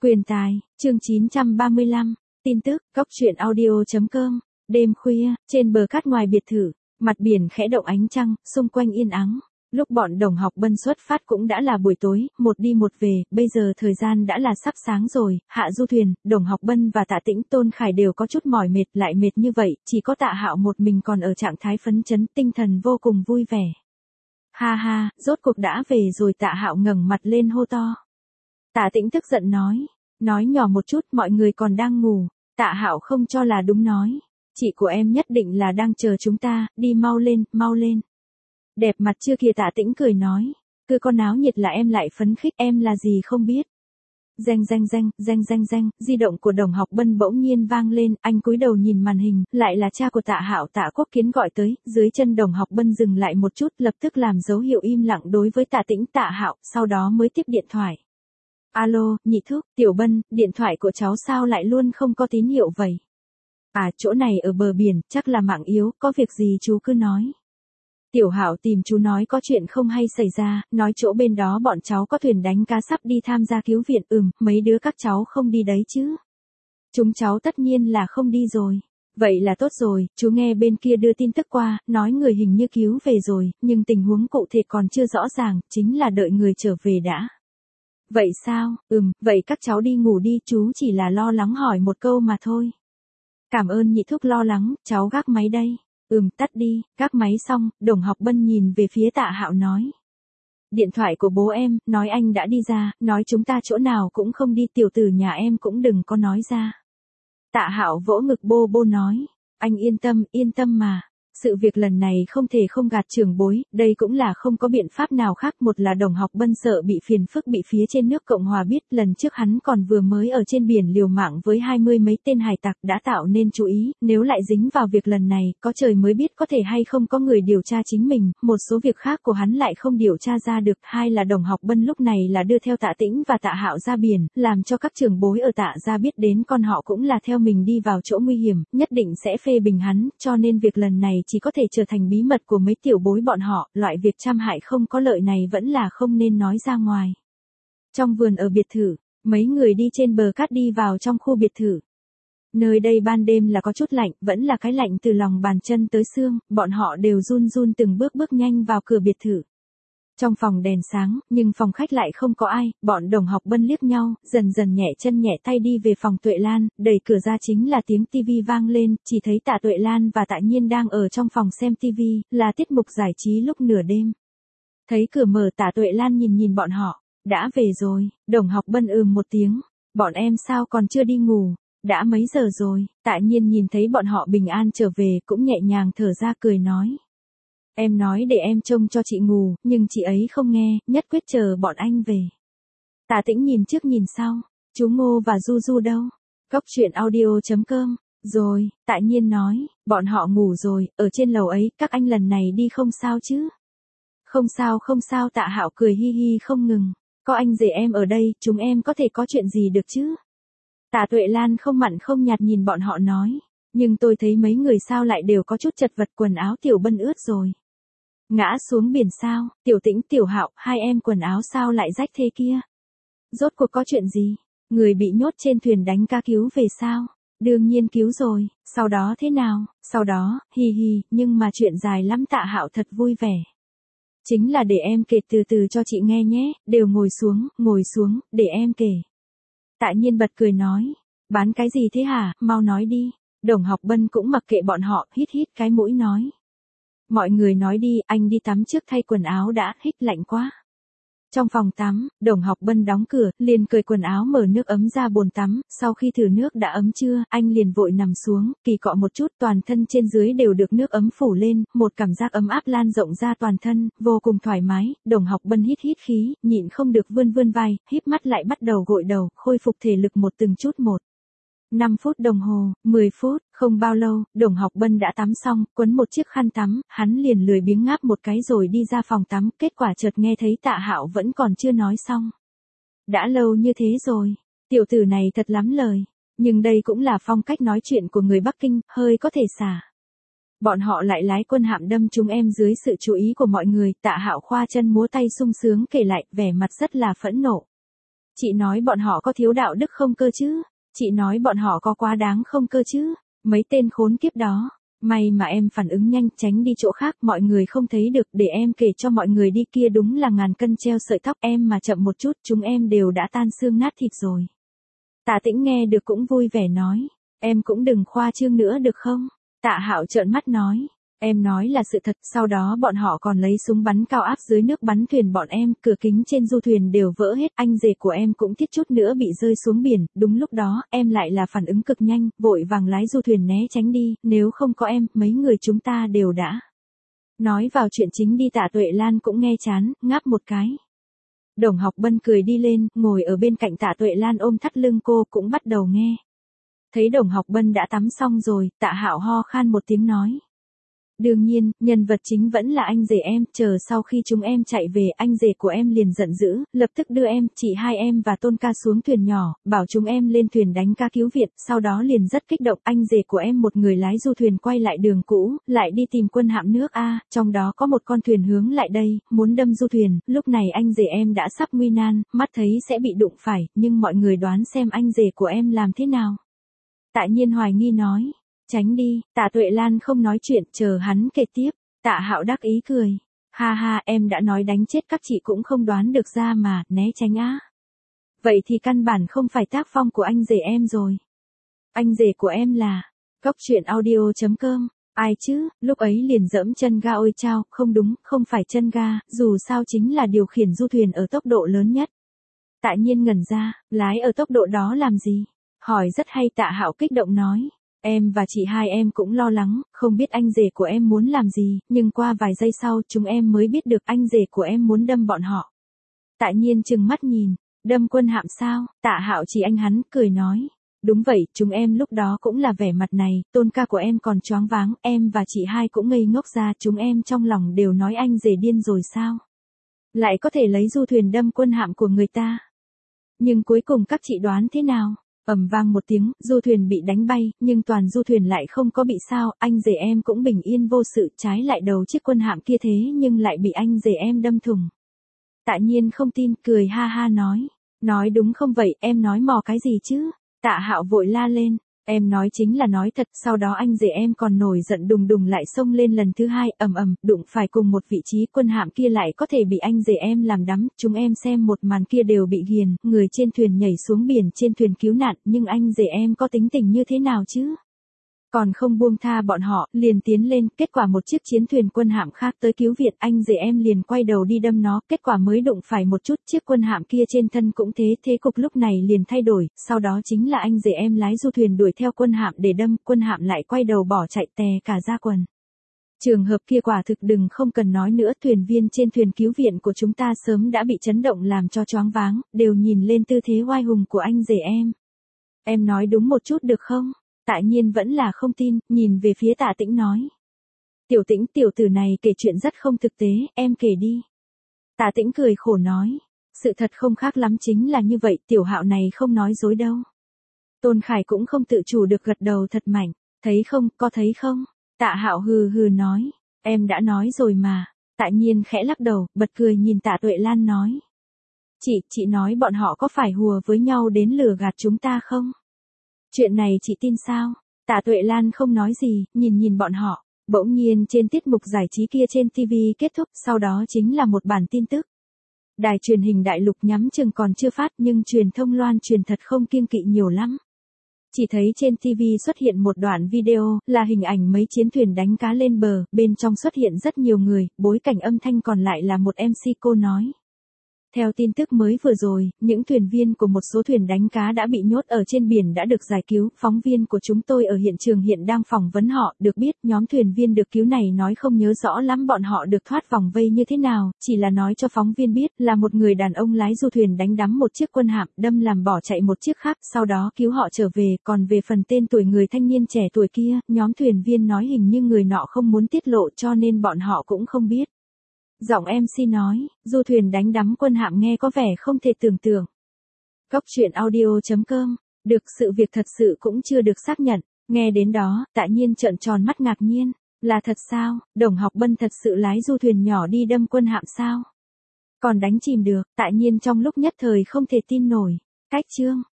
Quyền tài, chương 935, tin tức, góc truyện audio.com, đêm khuya, trên bờ cát ngoài biệt thự, mặt biển khẽ động ánh trăng, xung quanh yên ắng. Lúc bọn Đồng Học Bân xuất phát cũng đã là buổi tối, một đi một về, bây giờ thời gian đã là sắp sáng rồi, Hạ Du Thuyền, Đồng Học Bân và Tạ Tĩnh Tôn Khải đều có chút mỏi mệt, lại mệt như vậy, chỉ có Tạ Hạo một mình còn ở trạng thái phấn chấn, tinh thần vô cùng vui vẻ. Ha ha, rốt cuộc đã về rồi. Tạ Hạo ngẩng mặt lên hô to. Tạ Tĩnh tức giận nói nhỏ một chút, mọi người còn đang ngủ. Tạ Hạo không cho là đúng nói, chị của em nhất định là đang chờ chúng ta, đi mau lên. Đẹp mặt chưa kìa. Tạ Tĩnh cười nói, cứ con náo nhiệt là em lại phấn khích, em là gì không biết. Danh, di động của Đồng Học Bân bỗng nhiên vang lên, anh cúi đầu nhìn màn hình, lại là cha của Tạ Hạo, Tạ Quốc Kiến gọi tới, dưới chân Đồng Học Bân dừng lại một chút, lập tức làm dấu hiệu im lặng đối với Tạ Tĩnh, Tạ Hạo, sau đó mới tiếp điện thoại. Alo, nhị thúc, Tiểu Bân, điện thoại của cháu sao lại luôn không có tín hiệu vậy? À, chỗ này ở bờ biển, chắc là mạng yếu, có việc gì chú cứ nói. Tiểu Hạo tìm chú nói có chuyện không hay xảy ra, nói chỗ bên đó bọn cháu có thuyền đánh cá sắp đi tham gia cứu viện. Mấy đứa các cháu không đi đấy chứ? Chúng cháu tất nhiên là không đi rồi. Vậy là tốt rồi, chú nghe bên kia đưa tin tức qua, nói người hình như cứu về rồi, nhưng tình huống cụ thể còn chưa rõ ràng, chính là đợi người trở về đã. Vậy sao? Vậy các cháu đi ngủ đi, chú chỉ là lo lắng hỏi một câu mà thôi. Cảm ơn nhị thúc lo lắng, cháu gác máy đây. Tắt đi. Gác máy xong, Đồng Học Bân nhìn về phía Tạ Hạo nói. Điện thoại của bố em, nói anh đã đi ra, nói chúng ta chỗ nào cũng không đi, tiểu tử nhà em cũng đừng có nói ra. Tạ Hạo vỗ ngực bô nói, anh yên tâm mà. Sự việc lần này không thể không gạt trưởng bối, đây cũng là không có biện pháp nào khác. Một là Đồng Học Bân sợ bị phiền phức bị phía trên nước Cộng Hòa biết, lần trước hắn còn vừa mới ở trên biển liều mạng với 20 mấy tên hải tặc, đã tạo nên chú ý, nếu lại dính vào việc lần này, có trời mới biết có thể hay không có người điều tra chính mình, một số việc khác của hắn lại không điều tra ra được. Hai là Đồng Học Bân lúc này là đưa theo Tạ Tĩnh và Tạ Hạo ra biển, làm cho các trưởng bối ở Tạ gia biết đến con họ cũng là theo mình đi vào chỗ nguy hiểm, nhất định sẽ phê bình hắn, cho nên việc lần này chỉ có thể trở thành bí mật của mấy tiểu bối bọn họ, loại việc trăm hại không có lợi này vẫn là không nên nói ra ngoài. Trong vườn ở biệt thự, mấy người đi trên bờ cát đi vào trong khu biệt thự. Nơi đây ban đêm là có chút lạnh, vẫn là cái lạnh từ lòng bàn chân tới xương, bọn họ đều run từng bước nhanh vào cửa biệt thự. Trong phòng đèn sáng, nhưng phòng khách lại không có ai, bọn Đồng Học Bân liếc nhau, dần nhẹ chân nhẹ tay đi về phòng Tuệ Lan, đẩy cửa ra chính là tiếng tivi vang lên, chỉ thấy Tạ Tuệ Lan và Tạ Nhiên đang ở trong phòng xem tivi, là tiết mục giải trí lúc nửa đêm. Thấy cửa mở, Tạ Tuệ Lan nhìn bọn họ, đã về rồi. Đồng Học Bân một tiếng, bọn em sao còn chưa đi ngủ, đã mấy giờ rồi. Tạ Nhiên nhìn thấy bọn họ bình an trở về cũng nhẹ nhàng thở ra cười nói. Em nói để em trông cho chị ngủ, nhưng chị ấy không nghe, nhất quyết chờ bọn anh về. Tạ Tĩnh nhìn trước nhìn sau, chú Ngô và Du đâu? Góc truyện audio.com, rồi. Tạ Nhiên nói, bọn họ ngủ rồi, ở trên lầu ấy, các anh lần này đi không sao chứ? Không sao. Tạ Hạo cười hi hi không ngừng, có anh rể em ở đây, chúng em có thể có chuyện gì được chứ? Tạ Tuệ Lan không mặn không nhạt nhìn bọn họ nói, nhưng tôi thấy mấy người sao lại đều có chút chật vật, quần áo Tiểu Bân ướt rồi. Ngã xuống biển sao? Tiểu Tĩnh, Tiểu Hạo, hai em quần áo sao lại rách thế kia? Rốt cuộc có chuyện gì? Người bị nhốt trên thuyền đánh cá cứu về sao? Đương nhiên cứu rồi, sau đó thế nào? Sau đó, hi, nhưng mà chuyện dài lắm. Tạ Hạo thật vui vẻ. Chính là để em kể từ từ cho chị nghe nhé, đều ngồi xuống, để em kể. Tạ Nhiên bật cười nói, bán cái gì thế hả, mau nói đi. Đồng Học Bân cũng mặc kệ bọn họ, hít cái mũi nói. Mọi người nói đi, anh đi tắm trước thay quần áo đã, hít lạnh quá. Trong phòng tắm, Đồng Học Bân đóng cửa, liền cởi quần áo mở nước ấm ra bồn tắm, sau khi thử nước đã ấm chưa, anh liền vội nằm xuống, kỳ cọ một chút, toàn thân trên dưới đều được nước ấm phủ lên, một cảm giác ấm áp lan rộng ra toàn thân, vô cùng thoải mái. Đồng Học Bân hít khí, nhịn không được vươn vai, híp mắt lại bắt đầu gội đầu, khôi phục thể lực từng chút một. 5 phút đồng hồ, 10 phút, không bao lâu, Đồng Học Bân đã tắm xong, quấn một chiếc khăn tắm, hắn liền lười biếng ngáp một cái rồi đi ra phòng tắm, kết quả chợt nghe thấy Tạ Hạo vẫn còn chưa nói xong. Đã lâu như thế rồi, tiểu tử này thật lắm lời, nhưng đây cũng là phong cách nói chuyện của người Bắc Kinh, hơi có thể xả. Bọn họ lại lái quân hạm đâm chúng em dưới sự chú ý của mọi người. Tạ Hạo khoa chân múa tay sung sướng kể lại, vẻ mặt rất là phẫn nộ. Chị nói bọn họ có thiếu đạo đức không cơ chứ? Chị nói bọn họ có quá đáng không cơ chứ? Mấy tên khốn kiếp đó. May mà em phản ứng nhanh, tránh đi chỗ khác, mọi người không thấy được, để em kể cho mọi người đi, kia đúng là ngàn cân treo sợi tóc, em mà chậm một chút, chúng em đều đã tan xương nát thịt rồi. Tạ Tĩnh nghe được cũng vui vẻ nói, em cũng đừng khoa trương nữa được không? Tạ Hạo trợn mắt nói, em nói là sự thật, sau đó bọn họ còn lấy súng bắn cao áp dưới nước bắn thuyền bọn em, cửa kính trên du thuyền đều vỡ hết, anh rể của em cũng thiết chút nữa bị rơi xuống biển, đúng lúc đó, em lại là phản ứng cực nhanh, vội vàng lái du thuyền né tránh đi, nếu không có em, mấy người chúng ta đều đã. Nói vào chuyện chính đi. Tạ Tuệ Lan cũng nghe chán, ngáp một cái. Đồng Học Bân cười đi lên, ngồi ở bên cạnh Tạ Tuệ Lan ôm thắt lưng cô cũng bắt đầu nghe. Thấy Đồng Học Bân đã tắm xong rồi, Tạ Hạo ho khan một tiếng nói. Đương nhiên, nhân vật chính vẫn là anh rể em, chờ sau khi chúng em chạy về, anh rể của em liền giận dữ, lập tức đưa em, chị hai em và Tôn ca xuống thuyền nhỏ, bảo chúng em lên thuyền đánh cá cứu viện, sau đó liền rất kích động, anh rể của em một người lái du thuyền quay lại đường cũ, lại đi tìm quân hạm nước A, trong đó có một con thuyền hướng lại đây, muốn đâm du thuyền, lúc này anh rể em đã sắp nguy nan, mắt thấy sẽ bị đụng phải, nhưng mọi người đoán xem anh rể của em làm thế nào. Tạ Nhiên hoài nghi nói. Tránh đi. Tạ Tuệ Lan không nói chuyện, chờ hắn kể tiếp. Tạ Hạo đắc ý cười. Ha ha, em đã nói đánh chết các chị cũng không đoán được ra mà, né tránh á. Vậy thì căn bản không phải tác phong của anh rể em rồi. Anh rể của em là Cốc Truyện Audio.com. Ai chứ, lúc ấy liền dẫm chân ga ôi chao, không đúng, không phải chân ga, dù sao chính là điều khiển du thuyền ở tốc độ lớn nhất. Tạ Nhiên ngẩn ra, lái ở tốc độ đó làm gì? Hỏi rất hay. Tạ Hạo kích động nói. Em và chị hai em cũng lo lắng, không biết anh rể của em muốn làm gì, nhưng qua vài giây sau chúng em mới biết được anh rể của em muốn đâm bọn họ. Tạ Nhiên trừng mắt nhìn, đâm quân hạm sao? Tạ Hạo chỉ anh hắn, cười nói. Đúng vậy, chúng em lúc đó cũng là vẻ mặt này, Tôn ca của em còn choáng váng, em và chị hai cũng ngây ngốc ra, chúng em trong lòng đều nói anh rể điên rồi sao? Lại có thể lấy du thuyền đâm quân hạm của người ta. Nhưng cuối cùng các chị đoán thế nào? Ầm vang một tiếng, du thuyền bị đánh bay, nhưng toàn du thuyền lại không có bị sao, anh rể em cũng bình yên vô sự, trái lại đầu chiếc quân hạm kia thế nhưng lại bị anh rể em đâm thủng. Tạ Nhiên không tin, cười ha ha nói. Nói đúng không vậy, em nói mò cái gì chứ? Tạ Hạo vội la lên. Em nói chính là nói thật, sau đó anh rể em còn nổi giận đùng đùng lại xông lên lần thứ hai, đụng phải cùng một vị trí, quân hạm kia lại có thể bị anh rể em làm đắm, chúng em xem một màn kia đều bị ghiền, người trên thuyền nhảy xuống biển trên thuyền cứu nạn, nhưng anh rể em có tính tình như thế nào chứ? Còn không buông tha bọn họ, liền tiến lên, kết quả một chiếc chiến thuyền quân hạm khác tới cứu viện, anh rể em liền quay đầu đi đâm nó, kết quả mới đụng phải một chút, chiếc quân hạm kia trên thân cũng thế cục lúc này liền thay đổi, sau đó chính là anh rể em lái du thuyền đuổi theo quân hạm để đâm, quân hạm lại quay đầu bỏ chạy tè cả ra quần. Trường hợp kia quả thực đừng không cần nói nữa, thuyền viên trên thuyền cứu viện của chúng ta sớm đã bị chấn động làm cho choáng váng, đều nhìn lên tư thế oai hùng của anh rể em. Em nói đúng một chút được không? Tạ Nhiên vẫn là không tin, nhìn về phía Tạ Tĩnh nói. Tiểu Tĩnh, tiểu tử này kể chuyện rất không thực tế, em kể đi. Tạ Tĩnh cười khổ nói. Sự thật không khác lắm, chính là như vậy, Tiểu Hạo này không nói dối đâu. Tôn Khải cũng không tự chủ được gật đầu thật mạnh. Thấy không, có thấy không? Tạ Hạo hừ hừ nói. Em đã nói rồi mà. Tạ Nhiên khẽ lắc đầu, bật cười nhìn Tạ Tuệ Lan nói. Chị nói bọn họ có phải hùa với nhau đến lừa gạt chúng ta không? Chuyện này chị tin sao? Tạ Tuệ Lan không nói gì, nhìn bọn họ. Bỗng nhiên trên tiết mục giải trí kia trên TV kết thúc, sau đó chính là một bản tin tức. Đài truyền hình đại lục nhắm chừng còn chưa phát nhưng truyền thông loan truyền thật không kiêng kỵ nhiều lắm. Chỉ thấy trên TV xuất hiện một đoạn video, là hình ảnh mấy chiến thuyền đánh cá lên bờ, bên trong xuất hiện rất nhiều người, bối cảnh âm thanh còn lại là một MC cô nói. Theo tin tức mới vừa rồi, những thuyền viên của một số thuyền đánh cá đã bị nhốt ở trên biển đã được giải cứu, phóng viên của chúng tôi ở hiện trường hiện đang phỏng vấn họ, được biết nhóm thuyền viên được cứu này nói không nhớ rõ lắm bọn họ được thoát vòng vây như thế nào, chỉ là nói cho phóng viên biết là một người đàn ông lái du thuyền đánh đắm một chiếc quân hạm, đâm làm bỏ chạy một chiếc khác, sau đó cứu họ trở về, còn về phần tên tuổi người thanh niên trẻ tuổi kia, nhóm thuyền viên nói hình như người nọ không muốn tiết lộ cho nên bọn họ cũng không biết. Giọng MC nói, du thuyền đánh đắm quân hạm nghe có vẻ không thể tưởng tượng. Cốc Truyện Audio.com, được sự việc thật sự cũng chưa được xác nhận, nghe đến đó, Tạ Nhiên trợn tròn mắt ngạc nhiên, là thật sao, Đồng Học Bân thật sự lái du thuyền nhỏ đi đâm quân hạm sao? Còn đánh chìm được, Tạ Nhiên trong lúc nhất thời không thể tin nổi. Cách chương